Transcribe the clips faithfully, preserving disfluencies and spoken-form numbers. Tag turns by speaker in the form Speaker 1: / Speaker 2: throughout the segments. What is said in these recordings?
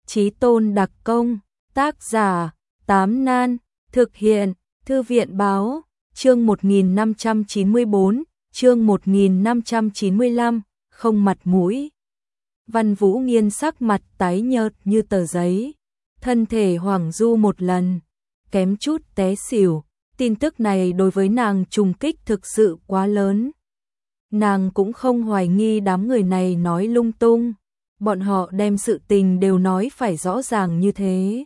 Speaker 1: Chí Tôn đặc công, tác giả, Tám Nan, thực hiện, Thư viện báo, chương một nghìn năm trăm chín mươi bốn, chương một nghìn năm trăm chín mươi lăm, không mặt mũi. Văn Vũ Nghiên sắc mặt tái nhợt như tờ giấy, thân thể hoảng du một lần, kém chút té xỉu, tin tức này đối với nàng trùng kích thực sự quá lớn. Nàng cũng không hoài nghi đám người này nói lung tung, bọn họ đem sự tình đều nói phải rõ ràng như thế.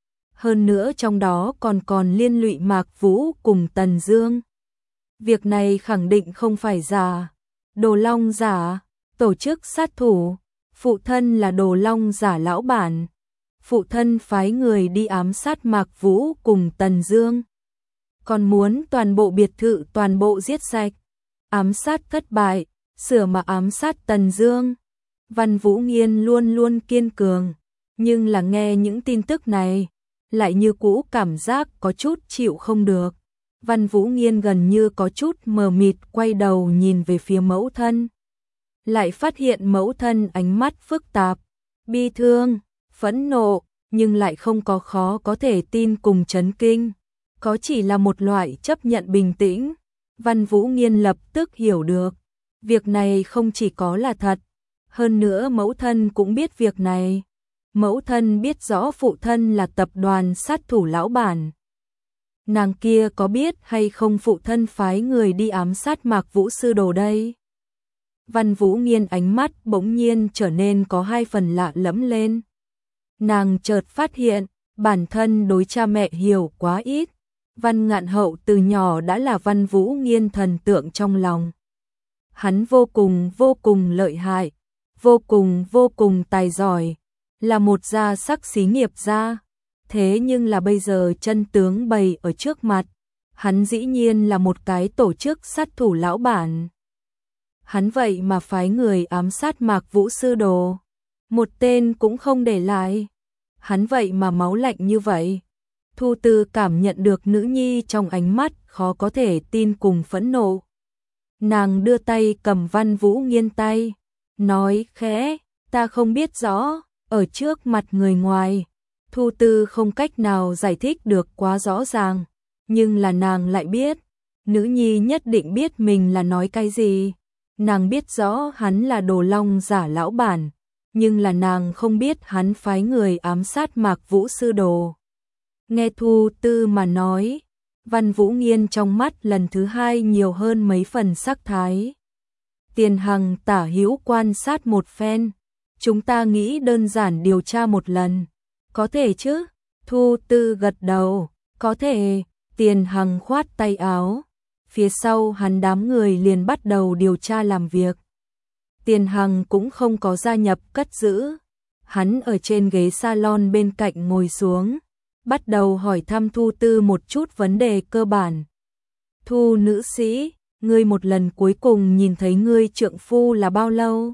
Speaker 1: Hơn nữa trong đó còn còn liên lụy Mạc Vũ cùng Tần Dương. Việc này khẳng định không phải giả. Đồ Long giả, tổ chức sát thủ, phụ thân là Đồ Long giả lão bản. Phụ thân phái người đi ám sát Mạc Vũ cùng Tần Dương. Còn muốn toàn bộ biệt thự toàn bộ giết sạch. Ám sát thất bại, sửa mà ám sát Tần Dương. Văn Vũ Nghiên luôn luôn kiên cường, nhưng là nghe những tin tức này, lại như cũ cảm giác có chút chịu không được. Văn Vũ Nghiên gần như có chút mờ mịt quay đầu nhìn về phía mẫu thân. Lại phát hiện mẫu thân ánh mắt phức tạp, bi thương, phẫn nộ, nhưng lại không có khó có thể tin cùng chấn kinh. Có chỉ là một loại chấp nhận bình tĩnh. Văn Vũ Nghiên lập tức hiểu được, việc này không chỉ có là thật, hơn nữa mẫu thân cũng biết việc này. Mẫu thân biết rõ phụ thân là tập đoàn sát thủ lão bản. Nàng kia có biết hay không phụ thân phái người đi ám sát Mạc Vũ sư đồ đây? Văn Vũ Nghiên ánh mắt bỗng nhiên trở nên có hai phần lạ lẫm lên. Nàng chợt phát hiện, bản thân đối cha mẹ hiểu quá ít. Văn Ngạn Hậu từ nhỏ đã là Văn Vũ Nghiên thần tượng trong lòng. Hắn vô cùng vô cùng lợi hại, vô cùng vô cùng tài giỏi, là một gia sắc xí nghiệp gia. Thế nhưng là bây giờ chân tướng bày ở trước mặt, hắn dĩ nhiên là một cái tổ chức sát thủ lão bản. Hắn vậy mà phái người ám sát Mạc Vũ sư đồ, một tên cũng không để lại. Hắn vậy mà máu lạnh như vậy. Thu Tư cảm nhận được nữ nhi trong ánh mắt khó có thể tin cùng phẫn nộ. Nàng đưa tay cầm Văn Vũ Nghiên tay, nói khẽ, ta không biết rõ, ở trước mặt người ngoài. Thu Tư không cách nào giải thích được quá rõ ràng, nhưng là nàng lại biết, nữ nhi nhất định biết mình là nói cái gì. Nàng biết rõ hắn là Đồ Long giả lão bản, nhưng là nàng không biết hắn phái người ám sát Mạc Vũ sư đồ. Nghe Thu Tư mà nói, Văn Vũ Nghiên trong mắt lần thứ hai nhiều hơn mấy phần sắc thái. Tiền Hằng tả hữu quan sát một phen, chúng ta nghĩ đơn giản điều tra một lần. Có thể chứ? Thu Tư gật đầu, có thể. Tiền Hằng khoát tay áo, phía sau hắn đám người liền bắt đầu điều tra làm việc. Tiền Hằng cũng không có gia nhập cất giữ, hắn ở trên ghế salon bên cạnh ngồi xuống, bắt đầu hỏi thăm Thu Tư một chút vấn đề cơ bản. Thu nữ sĩ, ngươi một lần cuối cùng nhìn thấy ngươi trượng phu là bao lâu?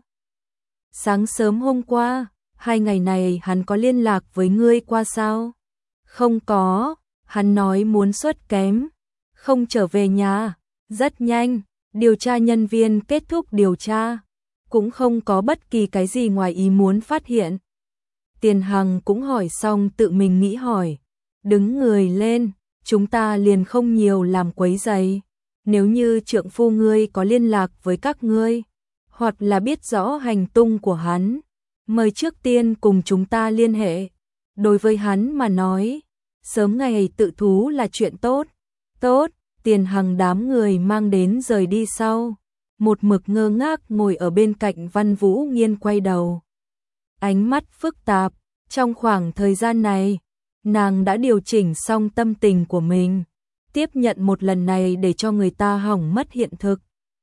Speaker 1: Sáng sớm hôm qua, hai ngày này hắn có liên lạc với ngươi qua sao? Không có, hắn nói muốn xuất kém, không trở về nhà. Rất nhanh, điều tra nhân viên kết thúc điều tra, cũng không có bất kỳ cái gì ngoài ý muốn phát hiện. Tiền Hằng cũng hỏi xong tự mình nghĩ hỏi, đứng người lên, chúng ta liền không nhiều làm quấy rầy. Nếu như trượng phu ngươi có liên lạc với các ngươi, hoặc là biết rõ hành tung của hắn, mời trước tiên cùng chúng ta liên hệ. Đối với hắn mà nói, sớm ngày tự thú là chuyện tốt. Tốt, Tiền Hằng đám người mang đến rời đi sau. Một mực ngơ ngác ngồi ở bên cạnh Văn Vũ Nghiên quay đầu. Ánh mắt phức tạp, trong khoảng thời gian này, nàng đã điều chỉnh xong tâm tình của mình, tiếp nhận một lần này để cho người ta hỏng mất hiện thực.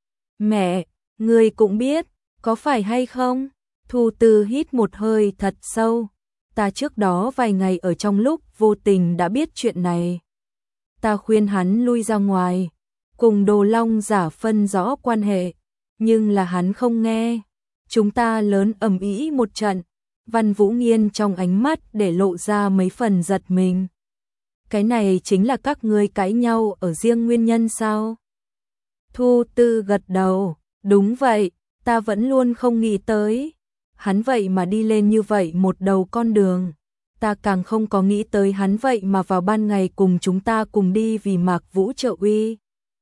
Speaker 1: Mẹ, ngươi cũng biết, có phải hay không? Thu Tư hít một hơi thật sâu. Ta trước đó vài ngày ở trong lúc vô tình đã biết chuyện này. Ta khuyên hắn lui ra ngoài, cùng Đồ Long giả phân rõ quan hệ, nhưng là hắn không nghe. Chúng ta lớn ầm ĩ một trận. Văn Vũ Nghiên trong ánh mắt để lộ ra mấy phần giật mình. Cái này chính là các ngươi cãi nhau ở riêng nguyên nhân sao? Thu Tư gật đầu, đúng vậy, ta vẫn luôn không nghĩ tới. Hắn vậy mà đi lên như vậy một đầu con đường. Ta càng không có nghĩ tới hắn vậy mà vào ban ngày cùng chúng ta cùng đi vì Mạc Vũ trợ uy.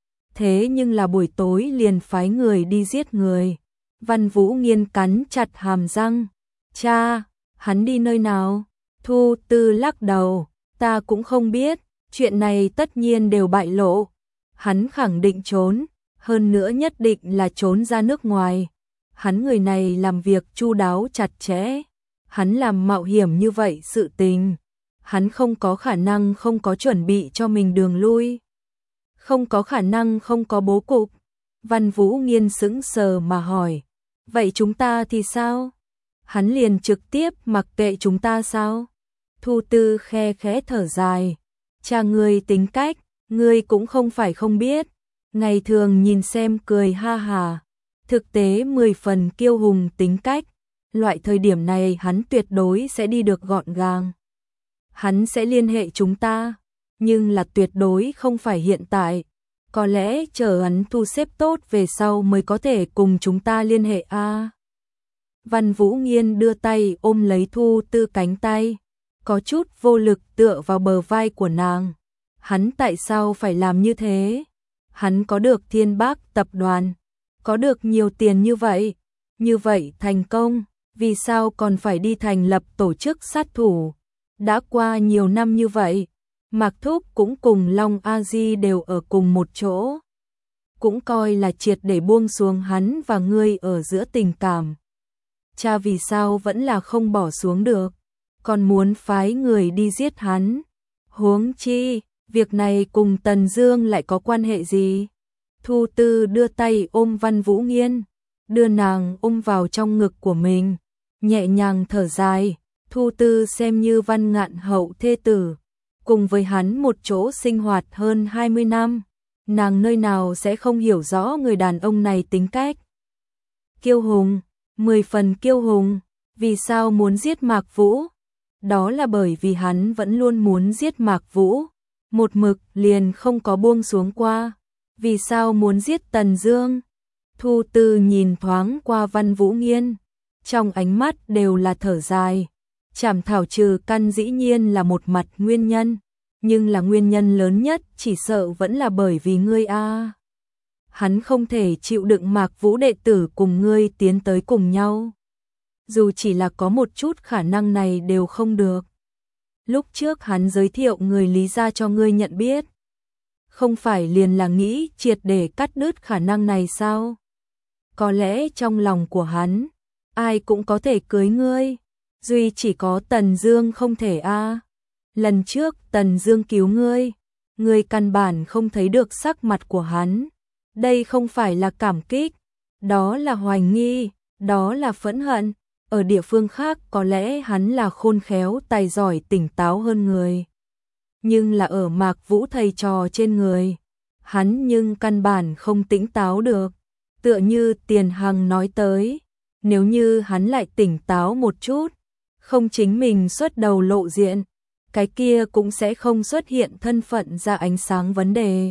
Speaker 1: Thế nhưng là buổi tối liền phái người đi giết người. Văn Vũ Nghiên cắn chặt hàm răng. Cha, hắn đi nơi nào? Thu Tư lắc đầu. Ta cũng không biết, chuyện này tất nhiên đều bại lộ. Hắn khẳng định trốn, hơn nữa nhất định là trốn ra nước ngoài. Hắn người này làm việc chu đáo chặt chẽ. Hắn làm mạo hiểm như vậy sự tình. Hắn không có khả năng không có chuẩn bị cho mình đường lui. Không có khả năng không có bố cục. Văn Vũ Nghiên sững sờ mà hỏi. Vậy chúng ta thì sao? Hắn liền trực tiếp mặc kệ chúng ta sao? Thu Tư khe khẽ thở dài. Cha ngươi tính cách, ngươi cũng không phải không biết. Ngày thường nhìn xem cười ha hà. Thực tế mười phần kiêu hùng tính cách. Loại thời điểm này hắn tuyệt đối sẽ đi được gọn gàng. Hắn sẽ liên hệ chúng ta, nhưng là tuyệt đối không phải hiện tại. Có lẽ chờ hắn thu xếp tốt về sau mới có thể cùng chúng ta liên hệ a. À, Văn Vũ Nghiên đưa tay ôm lấy Thu Tư cánh tay, có chút vô lực tựa vào bờ vai của nàng. Hắn tại sao phải làm như thế? Hắn có được Thiên Bác tập đoàn, có được nhiều tiền như vậy, như vậy thành công, vì sao còn phải đi thành lập tổ chức sát thủ? Đã qua nhiều năm như vậy, Mạc Thúc cũng cùng Long A Di đều ở cùng một chỗ, cũng coi là triệt để buông xuống hắn và ngươi ở giữa tình cảm. Cha vì sao vẫn là không bỏ xuống được, còn muốn phái người đi giết hắn? Huống chi, việc này cùng Tần Dương lại có quan hệ gì? Thu Tư đưa tay ôm Văn Vũ Nghiên, đưa nàng ôm vào trong ngực của mình, nhẹ nhàng thở dài. Thu Tư xem như Văn Ngạn Hậu thê tử, cùng với hắn một chỗ sinh hoạt hơn hai mươi năm, nàng nơi nào sẽ không hiểu rõ người đàn ông này tính cách. Kiêu hùng, mười phần kiêu hùng, vì sao muốn giết Mạc Vũ? Đó là bởi vì hắn vẫn luôn muốn giết Mạc Vũ, một mực liền không có buông xuống qua. Vì sao muốn giết Tần Dương? Thu Tư nhìn thoáng qua Văn Vũ Nghiên, trong ánh mắt đều là thở dài. Trảm thảo trừ căn dĩ nhiên là một mặt nguyên nhân, nhưng là nguyên nhân lớn nhất chỉ sợ vẫn là bởi vì ngươi a. À. Hắn không thể chịu đựng Mạc Vũ đệ tử cùng ngươi tiến tới cùng nhau. Dù chỉ là có một chút khả năng này đều không được. Lúc trước hắn giới thiệu người Lý gia cho ngươi nhận biết, không phải liền là nghĩ triệt để cắt đứt khả năng này sao? Có lẽ trong lòng của hắn, ai cũng có thể cưới ngươi, duy chỉ có Tần Dương không thể a. À. Lần trước Tần Dương cứu ngươi, ngươi căn bản không thấy được sắc mặt của hắn. Đây không phải là cảm kích, đó là hoài nghi, đó là phẫn hận. Ở địa phương khác có lẽ hắn là khôn khéo, tài giỏi, tỉnh táo hơn người. Nhưng là ở Mạc Vũ thầy trò trên người, hắn nhưng căn bản không tỉnh táo được. Tựa như Tiền Hằng nói tới, nếu như hắn lại tỉnh táo một chút, không chính mình xuất đầu lộ diện, cái kia cũng sẽ không xuất hiện thân phận ra ánh sáng vấn đề.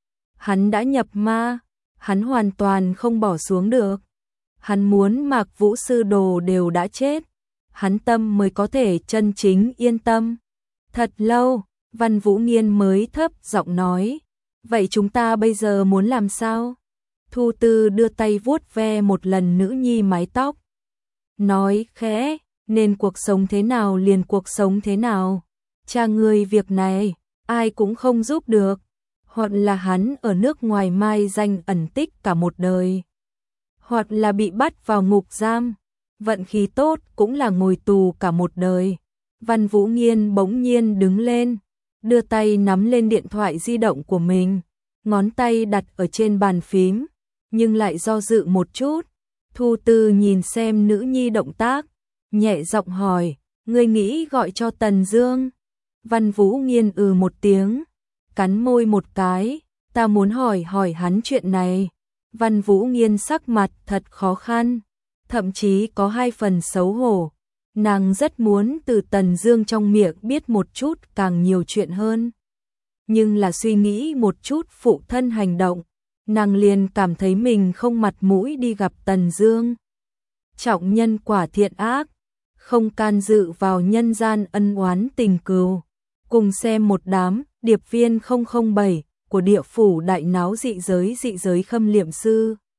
Speaker 1: Hắn đã nhập ma, hắn hoàn toàn không bỏ xuống được. Hắn muốn Mạc Vũ sư đồ đều đã chết, hắn tâm mới có thể chân chính yên tâm. Thật lâu, Văn Vũ Nghiên mới thấp giọng nói, vậy chúng ta bây giờ muốn làm sao? Thu Tư đưa tay vuốt ve một lần nữ nhi mái tóc, nói khẽ, nên cuộc sống thế nào liền cuộc sống thế nào. Cha ngươi việc này, ai cũng không giúp được, hoặc là hắn ở nước ngoài mai danh ẩn tích cả một đời, hoặc là bị bắt vào ngục giam, vận khí tốt cũng là ngồi tù cả một đời. Văn Vũ Nghiên bỗng nhiên đứng lên, đưa tay nắm lên điện thoại di động của mình, ngón tay đặt ở trên bàn phím, nhưng lại do dự một chút. Thu Tư nhìn xem nữ nhi động tác, nhẹ giọng hỏi, ngươi nghĩ gọi cho Tần Dương? Văn Vũ Nghiên ừ một tiếng, cắn môi một cái, ta muốn hỏi hỏi hắn chuyện này. Văn Vũ Nghiên sắc mặt thật khó khăn, thậm chí có hai phần xấu hổ. Nàng rất muốn từ Tần Dương trong miệng biết một chút càng nhiều chuyện hơn. Nhưng là suy nghĩ một chút phụ thân hành động, nàng liền cảm thấy mình không mặt mũi đi gặp Tần Dương. trọng nhân quả thiện ác, không can dự vào nhân gian ân oán tình cừu. Cùng xem một đám điệp viên không không bảy của địa phủ đại náo dị giới dị giới khâm liệm sư.